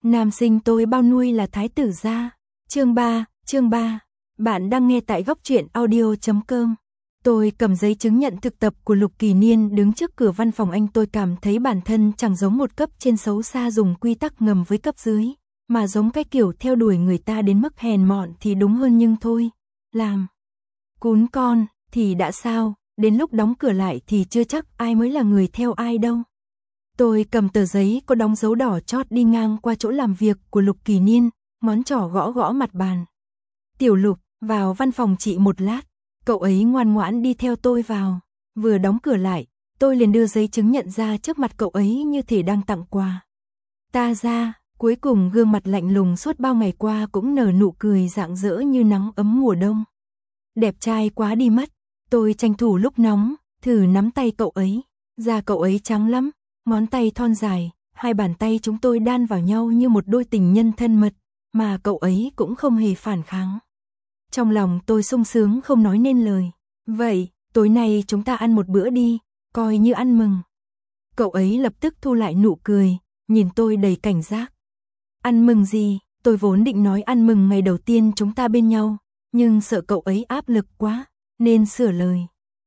Nam sinh tôi bao nuôi là thái tử gia. Chương 3. Bạn đang nghe tại góc truyện audio.com. Tôi cầm giấy chứng nhận thực tập của Lục Kỳ Niên đứng trước cửa văn phòng anh. Tôi cảm thấy bản thân chẳng giống một cấp trên xấu xa dùng quy tắc ngầm với cấp dưới, mà giống cái kiểu theo đuổi người ta đến mức hèn mọn thì đúng hơn, nhưng thôi, làm cún con thì đã sao, đến lúc đóng cửa lại thì chưa chắc ai mới là người theo ai đâu. Tôi cầm tờ giấy có đóng dấu đỏ chót đi ngang qua chỗ làm việc của Lục Kỳ Niên, ngón trỏ gõ gõ mặt bàn. Tiểu Lục, vào văn phòng chị một lát. Cậu ấy ngoan ngoãn đi theo tôi vào. Vừa đóng cửa lại, tôi liền đưa giấy chứng nhận ra trước mặt cậu ấy như thể đang tặng quà. Ta ra, cuối cùng gương mặt lạnh lùng suốt bao ngày qua cũng nở nụ cười rạng rỡ như nắng ấm mùa đông. Đẹp trai quá đi mất. Tôi tranh thủ lúc nóng, thử nắm tay cậu ấy. Da cậu ấy trắng lắm, ngón tay thon dài, hai bàn tay chúng tôi đan vào nhau như một đôi tình nhân thân mật, mà cậu ấy cũng không hề phản kháng. Trong lòng tôi sung sướng không nói nên lời. Vậy, tối nay chúng ta ăn một bữa đi, coi như ăn mừng. Cậu ấy lập tức thu lại nụ cười, nhìn tôi đầy cảnh giác. Ăn mừng gì? Tôi vốn định nói ăn mừng ngày đầu tiên chúng ta bên nhau, nhưng sợ cậu ấy áp lực quá, nên sửa lời.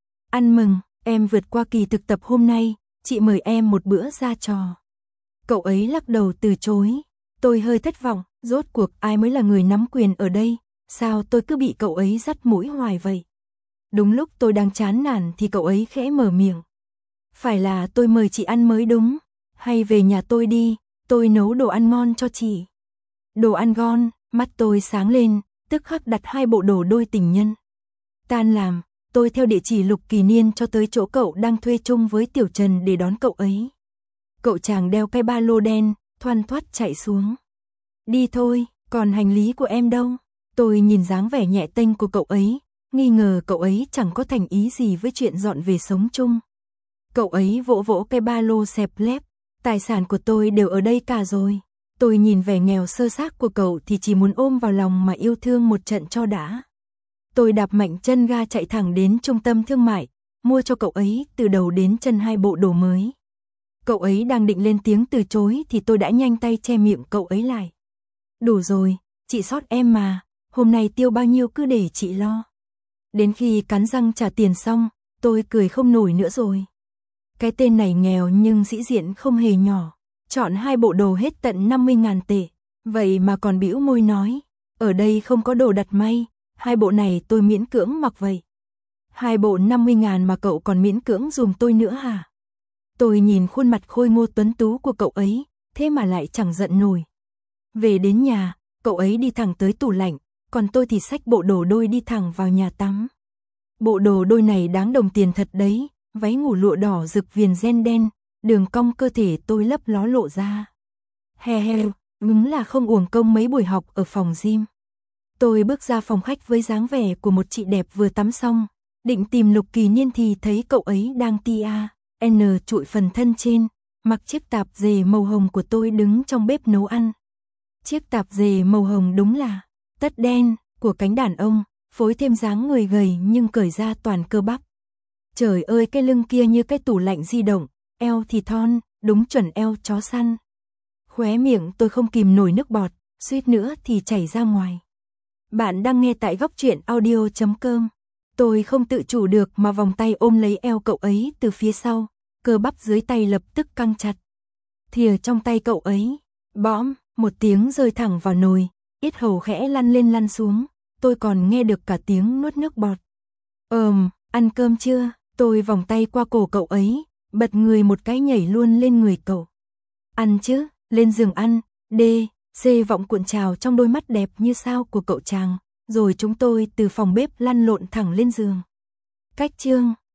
Ăn mừng, em vượt qua kỳ thực tập hôm nay, chị mời em một bữa ra trò. Cậu ấy lắc đầu từ chối. Tôi hơi thất vọng, rốt cuộc ai mới là người nắm quyền ở đây, sao tôi cứ bị cậu ấy dắt mũi hoài vậy. Đúng lúc tôi đang chán nản thì cậu ấy khẽ mở miệng. Phải là tôi mời chị ăn mới đúng, hay về nhà tôi đi, tôi nấu đồ ăn ngon cho chị. Đồ ăn ngon, mắt tôi sáng lên, tức khắc đặt hai bộ đồ đôi tình nhân. Tan làm, tôi theo địa chỉ Lục Kỳ Niên cho tới chỗ cậu đang thuê chung với Tiểu Trần để đón cậu ấy. Cậu chàng đeo cái ba lô đen, thoăn thoắt chạy xuống. Đi thôi, còn hành lý của em đâu? Tôi nhìn dáng vẻ nhẹ tênh của cậu ấy, nghi ngờ cậu ấy chẳng có thành ý gì với chuyện dọn về sống chung. Cậu ấy vỗ vỗ cái ba lô xẹp lép, tài sản của tôi đều ở đây cả rồi. Tôi nhìn vẻ nghèo sơ xác của cậu thì chỉ muốn ôm vào lòng mà yêu thương một trận cho đã. Tôi đạp mạnh chân ga chạy thẳng đến trung tâm thương mại, mua cho cậu ấy từ đầu đến chân hai bộ đồ mới. Cậu ấy đang định lên tiếng từ chối thì tôi đã nhanh tay che miệng cậu ấy lại. Đủ rồi, chị sót em mà, hôm nay tiêu bao nhiêu cứ để chị lo. Đến khi cắn răng trả tiền xong, tôi cười không nổi nữa rồi. Cái tên này nghèo nhưng sĩ diện không hề nhỏ, chọn hai bộ đồ hết tận 50.000 tệ, vậy mà còn bĩu môi nói, ở đây không có đồ đặt may, hai bộ này tôi miễn cưỡng mặc vậy. Hai bộ 50.000 mà cậu còn miễn cưỡng dùm tôi nữa hả? Tôi nhìn khuôn mặt khôi ngô tuấn tú của cậu ấy, thế mà lại chẳng giận nổi. Về đến nhà, cậu ấy đi thẳng tới tủ lạnh, còn tôi thì xách bộ đồ đôi đi thẳng vào nhà tắm. Bộ đồ đôi này đáng đồng tiền thật đấy, váy ngủ lụa đỏ rực viền ren đen, đường cong cơ thể tôi lấp ló lộ ra. He, đúng là không uổng công mấy buổi học ở phòng gym. Tôi bước ra phòng khách với dáng vẻ của một chị đẹp vừa tắm xong, định tìm Lục Kỳ Niên thì thấy cậu ấy đang trụi phần thân trên, mặc chiếc tạp dề màu hồng của tôi đứng trong bếp nấu ăn. Chiếc tạp dề màu hồng đúng là tất đen của cánh đàn ông, phối thêm dáng người gầy nhưng cởi ra toàn cơ bắp. Trời ơi, cái lưng kia như cái tủ lạnh di động, eo thì thon, đúng chuẩn eo chó săn. Khóe miệng tôi không kìm nổi nước bọt, suýt nữa thì chảy ra ngoài. Bạn đang nghe tại góc truyện audio.com. Tôi không tự chủ được mà vòng tay ôm lấy eo cậu ấy từ phía sau, cơ bắp dưới tay lập tức căng chặt. Thìa trong tay cậu ấy, bõm, một tiếng rơi thẳng vào nồi, yết hầu khẽ lăn lên lăn xuống, tôi còn nghe được cả tiếng nuốt nước bọt. Ăn cơm chưa? Tôi vòng tay qua cổ cậu ấy, bật người một cái nhảy luôn lên người cậu. Ăn chứ, lên giường ăn, vọng cuộn trào trong đôi mắt đẹp như sao của cậu chàng, rồi chúng tôi từ phòng bếp lăn lộn thẳng lên giường. Cách chương